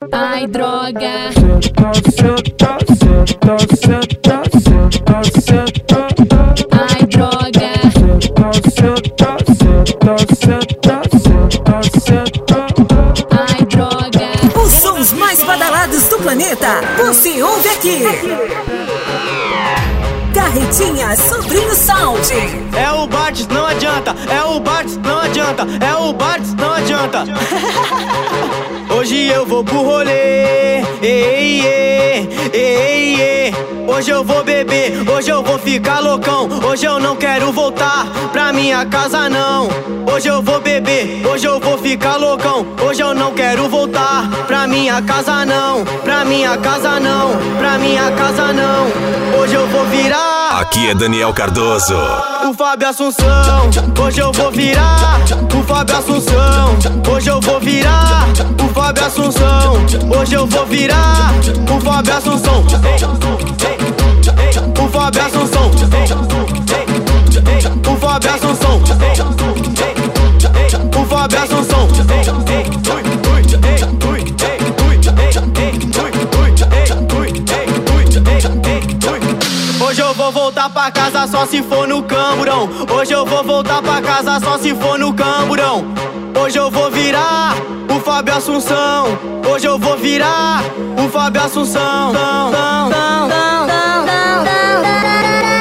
Ai, droga. Ai, droga. Ai, droga. Os sons mais badalados do planeta, você ouve aqui. Carretinha Sobrinho Sound. É o Bartz, não adianta. É o Bartz, não adianta. É o Bartz, não adianta. Hoje eu vou pro rolê, ei, ei, ei, ei. Hoje eu vou beber, hoje eu vou ficar loucão. Hoje eu não quero voltar pra minha casa não. Hoje eu vou beber, hoje eu vou ficar loucão. Hoje eu não quero voltar pra minha casa não. Pra minha casa não, pra minha casa não. Hoje eu vou virar. Aqui é Daniel Cardoso. O Fábio Assunção, hoje eu vou virar. O Fábio Assunção, hoje eu vou virar. O Fábio Assunção, hoje eu vou virar. O Fábio Assunção, o Fábio Assunção, o Fábio Assunção, o Fábio Assunção. Hoje eu vou voltar pra casa só se for no camburão. Hoje eu vou voltar pra casa só se for no camburão. Hoje eu vou virar o Fábio Assunção. Hoje eu vou virar o Fábio Assunção.